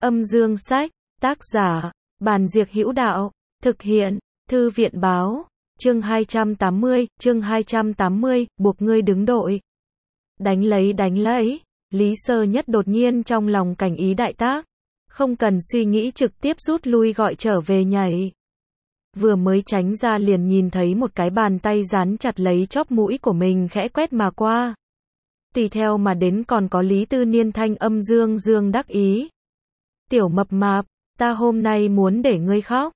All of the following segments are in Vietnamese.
Âm dương sách, tác giả, Bàn Diệc Hữu Đạo, thực hiện, Thư viện báo, chương 280, buộc ngươi đứng đội. Đánh lấy, Lý Sơ Nhất đột nhiên trong lòng cảnh ý đại tác, không cần suy nghĩ trực tiếp rút lui gọi trở về nhảy. Vừa mới tránh ra liền nhìn thấy một cái bàn tay dán chặt lấy chóp mũi của mình khẽ quét mà qua. Tùy theo mà đến còn có Lý Tư Niên thanh âm dương đắc ý. Tiểu mập mạp, ta hôm nay muốn để ngươi khóc.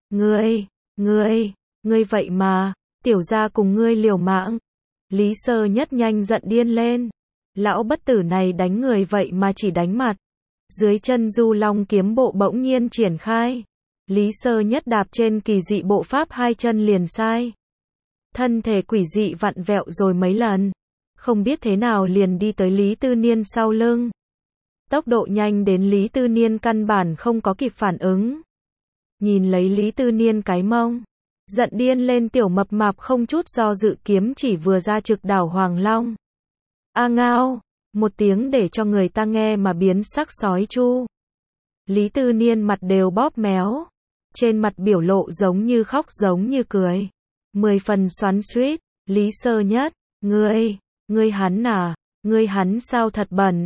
Ngươi vậy mà, tiểu gia cùng ngươi liều mạng. Lý Sơ Nhất nhanh giận điên lên. Lão bất tử này đánh người vậy mà chỉ đánh mặt. Dưới chân Du Long kiếm bộ bỗng nhiên triển khai. Lý Sơ Nhất đạp trên kỳ dị bộ pháp hai chân liền sai. Thân thể quỷ dị vặn vẹo rồi mấy lần. Không biết thế nào liền đi tới Lý Tư Niên sau lưng. Tốc độ nhanh đến Lý Tư Niên căn bản không có kịp phản ứng. Nhìn lấy Lý Tư Niên cái mông. Giận điên lên tiểu mập mạp không chút do dự kiếm chỉ vừa ra trực đảo Hoàng Long. A ngao, một tiếng để cho người ta nghe mà biến sắc sói chu. Lý Tư Niên mặt đều bóp méo. Trên mặt biểu lộ giống như khóc giống như cười. 10 phần xoắn xuýt. Lý Sơ Nhất, ngươi hắn à, ngươi hắn sao thật bẩn.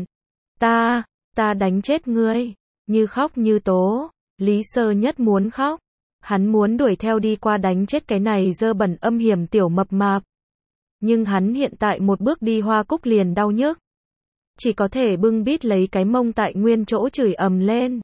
Ta đánh chết ngươi. Như khóc như tố. Lý Sơ Nhất muốn khóc. Hắn muốn đuổi theo đi qua đánh chết cái này dơ bẩn âm hiểm tiểu mập mạp. Nhưng hắn hiện tại một bước đi Hoa Cúc liền đau nhức. Chỉ có thể bưng bít lấy cái mông tại nguyên chỗ chửi ầm lên.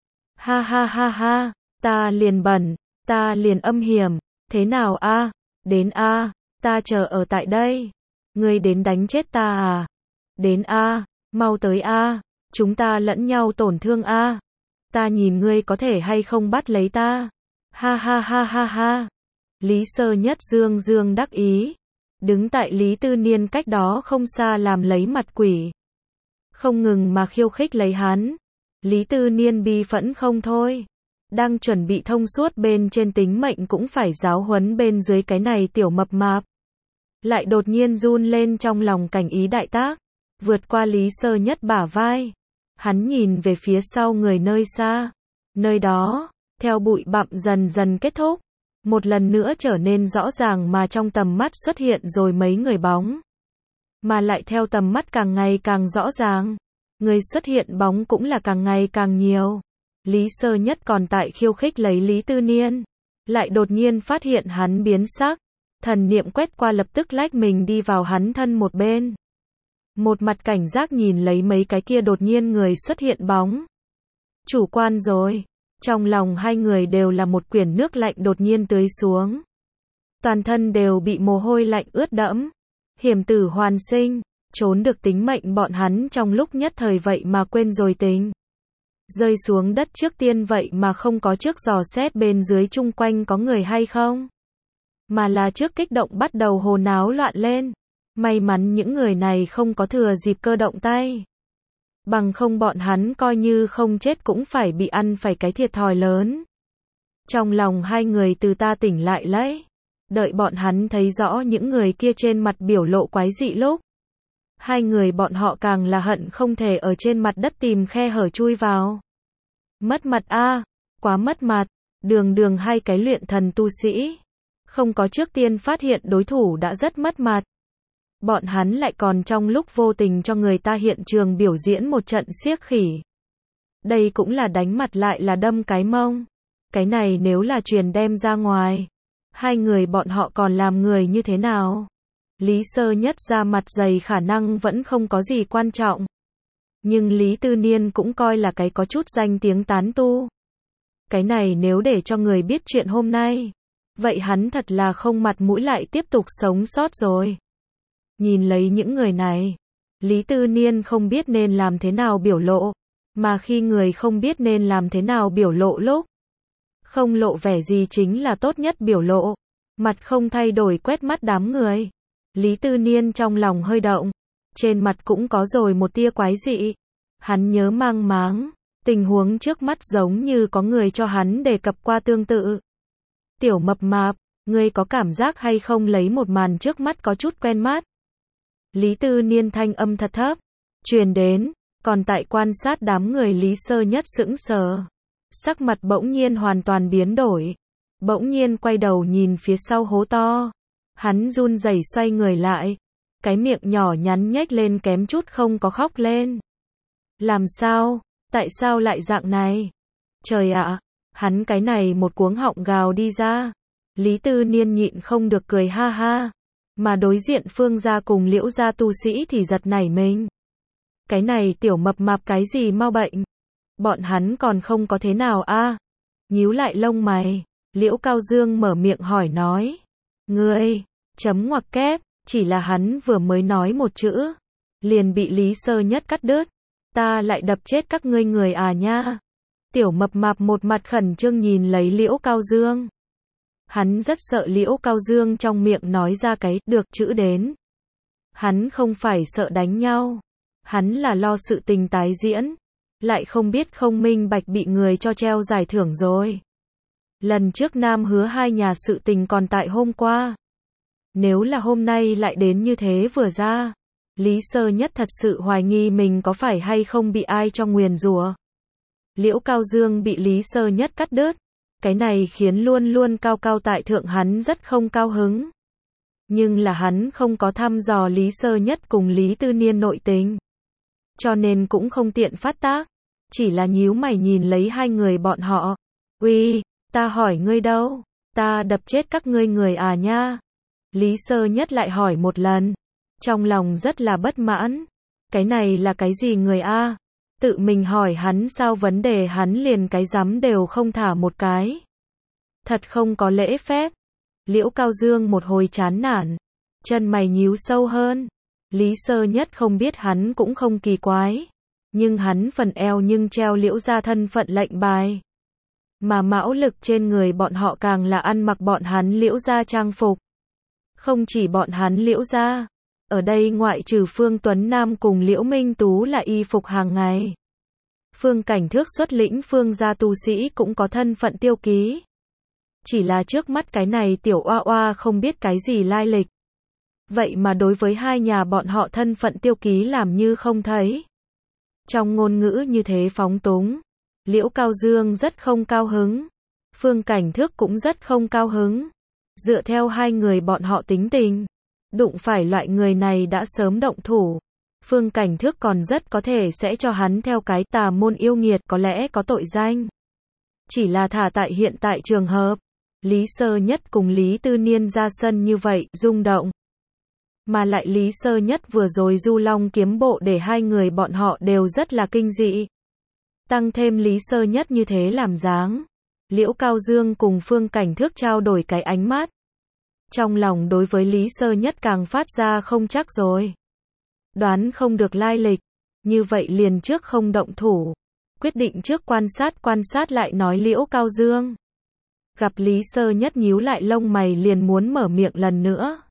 Ha, ta liền bẩn, ta liền âm hiểm, thế nào a? Đến a, ta chờ ở tại đây. Ngươi đến đánh chết ta à? Đến a, mau tới a, chúng ta lẫn nhau tổn thương a. Ta nhìn ngươi có thể hay không bắt lấy ta. Ha. Lý Sơ Nhất dương đắc ý. Đứng tại Lý Tư Niên cách đó không xa làm lấy mặt quỷ. Không ngừng mà khiêu khích lấy hắn. Lý Tư Niên bi phẫn không thôi. Đang chuẩn bị thông suốt bên trên tính mệnh cũng phải giáo huấn bên dưới cái này tiểu mập mạp. Lại đột nhiên run lên trong lòng cảnh ý đại tác. Vượt qua Lý Sơ Nhất bả vai. Hắn nhìn về phía sau người nơi xa. Nơi đó, theo bụi bặm dần kết thúc. Một lần nữa trở nên rõ ràng mà trong tầm mắt xuất hiện rồi mấy người bóng. Mà lại theo tầm mắt càng ngày càng rõ ràng. Người xuất hiện bóng cũng là càng ngày càng nhiều. Lý Sơ Nhất còn tại khiêu khích lấy Lý Tư Niên. Lại đột nhiên phát hiện hắn biến sắc. Thần niệm quét qua lập tức lách mình đi vào hắn thân một bên. Một mặt cảnh giác nhìn lấy mấy cái kia đột nhiên người xuất hiện bóng. Chủ quan rồi. Trong lòng hai người đều là một quyển nước lạnh đột nhiên tưới xuống. Toàn thân đều bị mồ hôi lạnh ướt đẫm. Hiểm tử hoàn sinh, trốn được tính mệnh bọn hắn trong lúc nhất thời vậy mà quên rồi tính. Rơi xuống đất trước tiên vậy mà không có trước dò xét bên dưới chung quanh có người hay không. Mà là trước kích động bắt đầu hồ náo loạn lên. May mắn những người này không có thừa dịp cơ động tay. Bằng không bọn hắn coi như không chết cũng phải bị ăn phải cái thiệt thòi lớn. Trong lòng hai người từ ta tỉnh lại lấy. Đợi bọn hắn thấy rõ những người kia trên mặt biểu lộ quái dị lúc. Hai người bọn họ càng là hận không thể ở trên mặt đất tìm khe hở chui vào. Mất mặt a, quá mất mặt. Đường hai cái luyện thần tu sĩ. Không có trước tiên phát hiện đối thủ đã rất mất mặt. Bọn hắn lại còn trong lúc vô tình cho người ta hiện trường biểu diễn một trận xiếc khỉ. Đây cũng là đánh mặt lại là đâm cái mông. Cái này nếu là truyền đem ra ngoài. Hai người bọn họ còn làm người như thế nào? Lý Sơ Nhất ra mặt dày khả năng vẫn không có gì quan trọng. Nhưng Lý Tư Niên cũng coi là cái có chút danh tiếng tán tu. Cái này nếu để cho người biết chuyện hôm nay. Vậy hắn thật là không mặt mũi lại tiếp tục sống sót rồi. Nhìn lấy những người này. Lý Tư Niên không biết nên làm thế nào biểu lộ. Mà khi người không biết nên làm thế nào biểu lộ lúc. Không lộ vẻ gì chính là tốt nhất biểu lộ. Mặt không thay đổi quét mắt đám người. Lý Tư Niên trong lòng hơi động. Trên mặt cũng có rồi một tia quái dị. Hắn nhớ mang máng. Tình huống trước mắt giống như có người cho hắn đề cập qua tương tự. Tiểu mập mạp, ngươi có cảm giác hay không lấy một màn trước mắt có chút quen mắt. Lý Tư Niên thanh âm thật thấp. Truyền đến. Còn tại quan sát đám người Lý Sơ Nhất sững sờ. Sắc mặt bỗng nhiên hoàn toàn biến đổi. Bỗng nhiên quay đầu nhìn phía sau hố to. Hắn run rẩy xoay người lại. Cái miệng nhỏ nhắn nhếch lên kém chút không có khóc lên. Làm sao? Tại sao lại dạng này? Trời ạ! Hắn cái này một cuống họng gào đi ra. Lý Tư Niên nhịn không được cười ha ha. Mà đối diện Phương gia cùng Liễu gia tu sĩ thì giật nảy mình. Cái này tiểu mập mạp cái gì mau bệnh? Bọn hắn còn không có thế nào a? Nhíu lại lông mày, Liễu Cao Dương mở miệng hỏi nói. Ngươi, chấm ngoặc kép, chỉ là hắn vừa mới nói một chữ. Liền bị Lý Sơ Nhất cắt đứt. Ta lại đập chết các ngươi người à nha. Tiểu mập mạp một mặt khẩn trương nhìn lấy Liễu Cao Dương. Hắn rất sợ Liễu Cao Dương trong miệng nói ra cái được chữ đến. Hắn không phải sợ đánh nhau. Hắn là lo sự tình tái diễn. Lại không biết không minh bạch bị người cho treo giải thưởng rồi. Lần trước Nam hứa hai nhà sự tình còn tại hôm qua. Nếu là hôm nay lại đến như thế vừa ra. Lý Sơ Nhất thật sự hoài nghi mình có phải hay không bị ai cho nguyền rủa. Liễu Cao Dương bị Lý Sơ Nhất cắt đứt. Cái này khiến luôn luôn cao cao tại thượng hắn rất không cao hứng. Nhưng là hắn không có thăm dò Lý Sơ Nhất cùng Lý Tư Niên nội tình. Cho nên cũng không tiện phát tác. Chỉ là nhíu mày nhìn lấy hai người bọn họ. Uy, ta hỏi ngươi đâu? Ta đập chết các ngươi người à nha? Lý Sơ Nhất lại hỏi một lần. Trong lòng rất là bất mãn. Cái này là cái gì người a? Tự mình hỏi hắn sao vấn đề hắn liền cái dám đều không thả một cái. Thật không có lễ phép. Liễu Cao Dương một hồi chán nản. Chân mày nhíu sâu hơn. Lý Sơ Nhất không biết hắn cũng không kỳ quái. Nhưng hắn phần eo nhưng treo Liễu gia thân phận lệnh bài. Mà mão lực trên người bọn họ càng là ăn mặc bọn hắn Liễu gia trang phục. Không chỉ bọn hắn Liễu gia. Ở đây ngoại trừ Phương Tuấn Nam cùng Liễu Minh Tú là y phục hàng ngày. Phương Cảnh Thước xuất lĩnh Phương gia tu sĩ cũng có thân phận tiêu ký. Chỉ là trước mắt cái này tiểu oa oa không biết cái gì lai lịch. Vậy mà đối với hai nhà bọn họ thân phận tiêu ký làm như không thấy. Trong ngôn ngữ như thế phóng túng. Liễu Cao Dương rất không cao hứng. Phương Cảnh Thước cũng rất không cao hứng. Dựa theo hai người bọn họ tính tình. Đụng phải loại người này đã sớm động thủ. Phương Cảnh Thước còn rất có thể sẽ cho hắn theo cái tà môn yêu nghiệt có lẽ có tội danh. Chỉ là thả tại hiện tại trường hợp. Lý Sơ Nhất cùng Lý Tư Niên ra sân như vậy, rung động. Mà lại Lý Sơ Nhất vừa rồi du long kiếm bộ để hai người bọn họ đều rất là kinh dị. Tăng thêm Lý Sơ Nhất như thế làm dáng. Liễu Cao Dương cùng Phương Cảnh Thước trao đổi cái ánh mắt. Trong lòng đối với Lý Sơ Nhất càng phát ra không chắc rồi. Đoán không được lai lịch. Như vậy liền trước không động thủ. Quyết định trước quan sát lại nói Liễu Cao Dương. Gặp Lý Sơ Nhất nhíu lại lông mày liền muốn mở miệng lần nữa.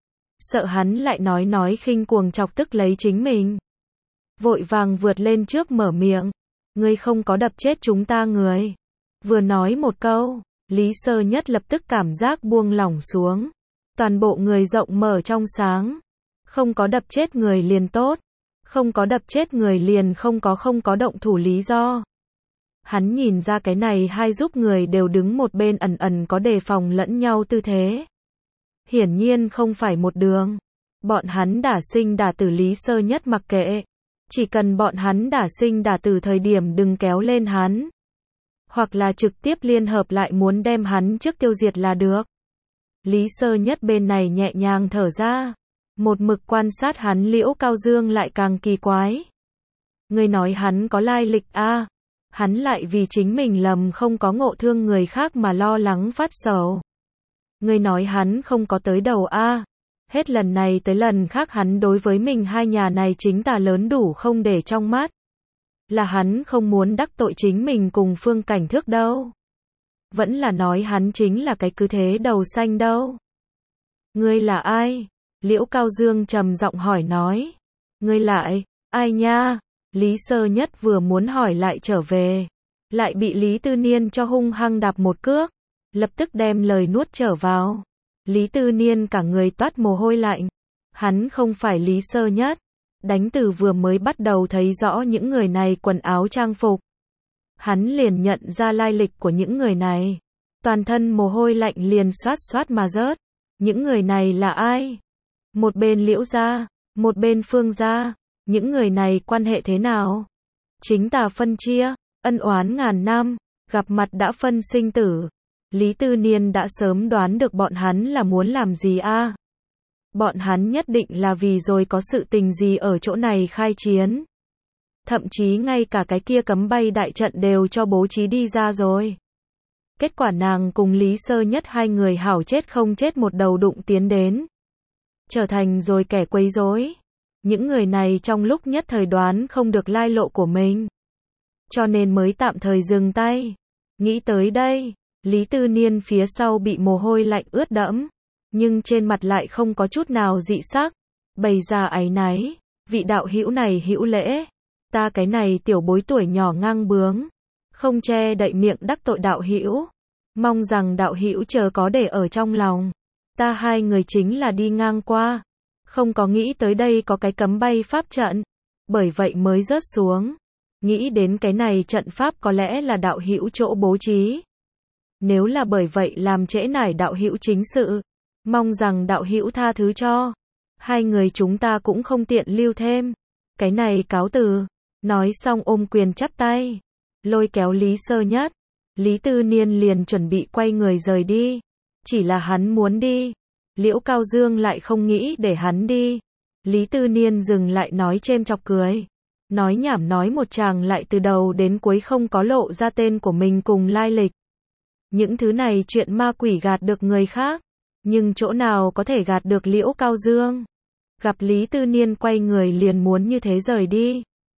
Sợ hắn lại nói khinh cuồng chọc tức lấy chính mình. Vội vàng vượt lên trước mở miệng. Ngươi không có đập chết chúng ta người. Vừa nói một câu, Lý Sơ Nhất lập tức cảm giác buông lỏng xuống. Toàn bộ người rộng mở trong sáng. Không có đập chết người liền tốt. Không có đập chết người liền không có động thủ lý do. Hắn nhìn ra cái này hai giúp người đều đứng một bên ẩn ẩn có đề phòng lẫn nhau tư thế. Hiển nhiên không phải một đường. Bọn hắn đả sinh đả tử Lý Sơ Nhất mặc kệ. Chỉ cần bọn hắn đả sinh đả tử thời điểm đừng kéo lên hắn. Hoặc là trực tiếp liên hợp lại muốn đem hắn trước tiêu diệt là được. Lý Sơ Nhất bên này nhẹ nhàng thở ra. Một mực quan sát hắn Liễu Cao Dương lại càng kỳ quái. Ngươi nói hắn có lai lịch a? Hắn lại vì chính mình lầm không có ngộ thương người khác mà lo lắng phát sầu. Ngươi nói hắn không có tới đầu a? Hết lần này tới lần khác hắn đối với mình hai nhà này chính tà lớn đủ không để trong mắt. Là hắn không muốn đắc tội chính mình cùng Phương Cảnh Thước đâu. Vẫn là nói hắn chính là cái cứ thế đầu xanh đâu. Ngươi là ai? Liễu Cao Dương trầm giọng hỏi nói. Ngươi lại, ai nha? Lý Sơ Nhất vừa muốn hỏi lại trở về. Lại bị Lý Tư Niên cho hung hăng đạp một cước. Lập tức đem lời nuốt trở vào. Lý Tư Niên cả người toát mồ hôi lạnh. Hắn không phải Lý Sơ Nhất. Đánh từ vừa mới bắt đầu thấy rõ những người này quần áo trang phục. Hắn liền nhận ra lai lịch của những người này. Toàn thân mồ hôi lạnh liền xoát xoát mà rớt. Những người này là ai? Một bên Liễu gia, một bên Phương gia. Những người này quan hệ thế nào? Chính tà phân chia, ân oán ngàn năm, gặp mặt đã phân sinh tử. Lý Tư Niên đã sớm đoán được bọn hắn là muốn làm gì a. Bọn hắn nhất định là vì rồi có sự tình gì ở chỗ này khai chiến. Thậm chí ngay cả cái kia cấm bay đại trận đều cho bố trí đi ra rồi. Kết quả nàng cùng Lý Sơ Nhất hai người hảo chết không chết một đầu đụng tiến đến. Trở thành rồi kẻ quấy rối. Những người này trong lúc nhất thời đoán không được lai lộ của mình. Cho nên mới tạm thời dừng tay. Nghĩ tới đây, Lý Tư Niên phía sau bị mồ hôi lạnh ướt đẫm. Nhưng trên mặt lại không có chút nào dị sắc. Bày ra áy náy. Vị đạo hữu này hữu lễ. Ta cái này tiểu bối tuổi nhỏ ngang bướng. Không che đậy miệng đắc tội đạo hữu. Mong rằng đạo hữu chờ có để ở trong lòng. Ta hai người chính là đi ngang qua. Không có nghĩ tới đây có cái cấm bay pháp trận. Bởi vậy mới rớt xuống. Nghĩ đến cái này trận pháp có lẽ là đạo hữu chỗ bố trí. Nếu là bởi vậy làm trễ nải đạo hữu chính sự. Mong rằng đạo hữu tha thứ cho. Hai người chúng ta cũng không tiện lưu thêm. Cái này cáo từ. Nói xong ôm quyền chắp tay. Lôi kéo Lý Sơ Nhất. Lý Tư Niên liền chuẩn bị quay người rời đi. Chỉ là hắn muốn đi. Liễu Cao Dương lại không nghĩ để hắn đi. Lý Tư Niên dừng lại nói chêm chọc cười. Nói nhảm nói một tràng lại từ đầu đến cuối không có lộ ra tên của mình cùng lai lịch. Những thứ này chuyện ma quỷ gạt được người khác. Nhưng chỗ nào có thể gạt được Liễu Cao Dương. Gặp Lý Tư Niên quay người liền muốn như thế rời đi.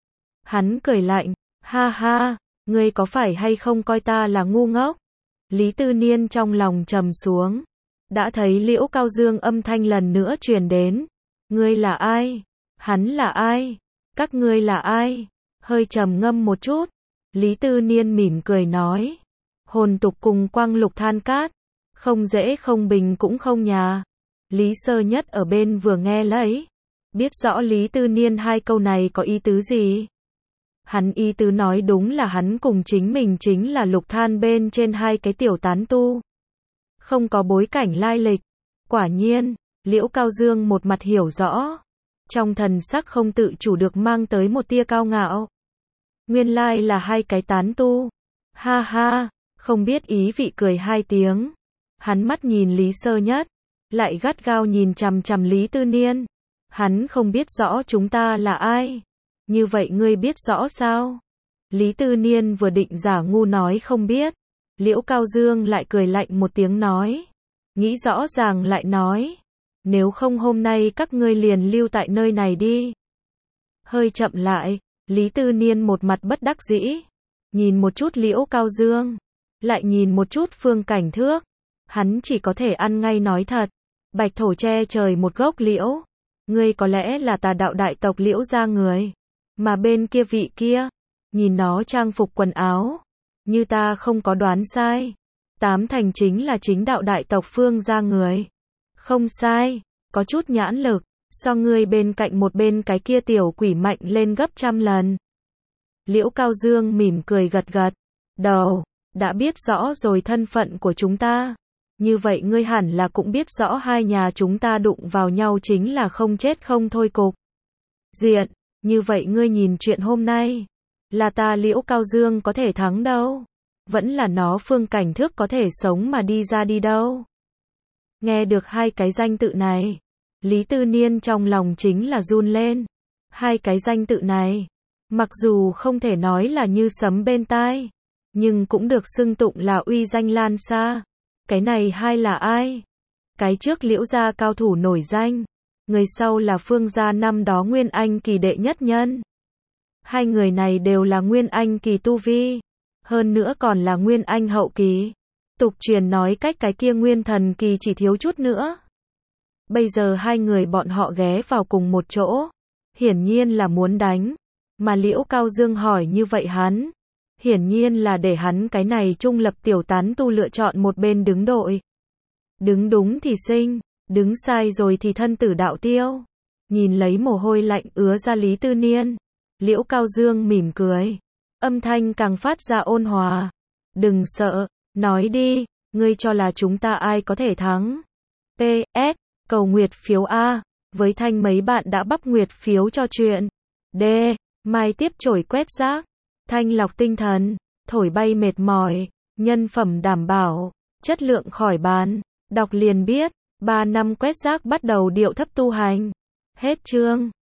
Hắn cười lạnh. Ha ha, ngươi có phải hay không coi ta là ngu ngốc? Lý Tư Niên trong lòng trầm xuống. Đã thấy Liễu Cao Dương âm thanh lần nữa truyền đến. Ngươi là ai? Hắn là ai? Các ngươi là ai? Hơi trầm ngâm một chút. Lý Tư Niên mỉm cười nói. Hồn tục cùng quang lục than cát. Không dễ không bình cũng không nhà. Lý Sơ Nhất ở bên vừa nghe lấy. Biết rõ Lý Tư Niên hai câu này có ý tứ gì. Hắn ý tứ nói đúng là hắn cùng chính mình chính là lục than bên trên hai cái tiểu tán tu. Không có bối cảnh lai lịch. Quả nhiên, Liễu Cao Dương một mặt hiểu rõ. Trong thần sắc không tự chủ được mang tới một tia cao ngạo. Nguyên lai là hai cái tán tu. Ha ha, không biết ý vị cười hai tiếng. Hắn mắt nhìn Lý Sơ Nhất. Lại gắt gao nhìn chằm chằm Lý Tư Niên. Hắn không biết rõ chúng ta là ai. Như vậy ngươi biết rõ sao? Lý Tư Niên vừa định giả ngu nói không biết. Liễu Cao Dương lại cười lạnh một tiếng nói. Nghĩ rõ ràng lại nói. Nếu không hôm nay các ngươi liền lưu tại nơi này đi. Hơi chậm lại, Lý Tư Niên một mặt bất đắc dĩ. Nhìn một chút Liễu Cao Dương. Lại nhìn một chút Phương Cảnh Thước. Hắn chỉ có thể ăn ngay nói thật. Bạch thổ che trời một gốc liễu. Ngươi có lẽ là tà đạo đại tộc Liễu gia người. Mà bên kia vị kia. Nhìn nó trang phục quần áo. Như ta không có đoán sai. Tám thành chính là chính đạo đại tộc Phương gia người. Không sai. Có chút nhãn lực. So ngươi bên cạnh một bên cái kia tiểu quỷ mạnh lên gấp trăm lần. Liễu Cao Dương mỉm cười gật gật. Đầu. Đã biết rõ rồi thân phận của chúng ta. Như vậy ngươi hẳn là cũng biết rõ hai nhà chúng ta đụng vào nhau chính là không chết không thôi cục diện. Như vậy ngươi nhìn chuyện hôm nay. Là ta Liễu Cao Dương có thể thắng đâu. Vẫn là nó Phương Cảnh Thước có thể sống mà đi ra đi đâu. Nghe được hai cái danh tự này. Lý Tư Niên trong lòng chính là run lên. Hai cái danh tự này. Mặc dù không thể nói là như sấm bên tai. Nhưng cũng được xưng tụng là uy danh lan xa. Cái này hai là ai? Cái trước Liễu gia cao thủ nổi danh. Người sau là Phương gia năm đó Nguyên Anh kỳ đệ nhất nhân. Hai người này đều là Nguyên Anh kỳ tu vi. Hơn nữa còn là Nguyên Anh hậu kỳ. Tục truyền nói cách cái kia Nguyên Thần kỳ chỉ thiếu chút nữa. Bây giờ hai người bọn họ ghé vào cùng một chỗ. Hiển nhiên là muốn đánh. Mà Liễu Cao Dương hỏi như vậy hắn. Hiển nhiên là để hắn cái này trung lập tiểu tán tu lựa chọn một bên đứng đội. Đứng đúng thì sinh. Đứng sai rồi thì thân tử đạo tiêu. Nhìn lấy mồ hôi lạnh ứa ra Lý Tư Niên, Liễu Cao Dương mỉm cười. Âm thanh càng phát ra ôn hòa. Đừng sợ, nói đi, ngươi cho là chúng ta ai có thể thắng. PS, cầu nguyệt phiếu A, với Thanh mấy bạn đã bắp nguyệt phiếu cho chuyện. D, mai tiếp chổi quét rác, thanh lọc tinh thần, thổi bay mệt mỏi, nhân phẩm đảm bảo, chất lượng khỏi bàn, đọc liền biết, 3 năm quét rác bắt đầu điệu thấp tu hành. Hết chương.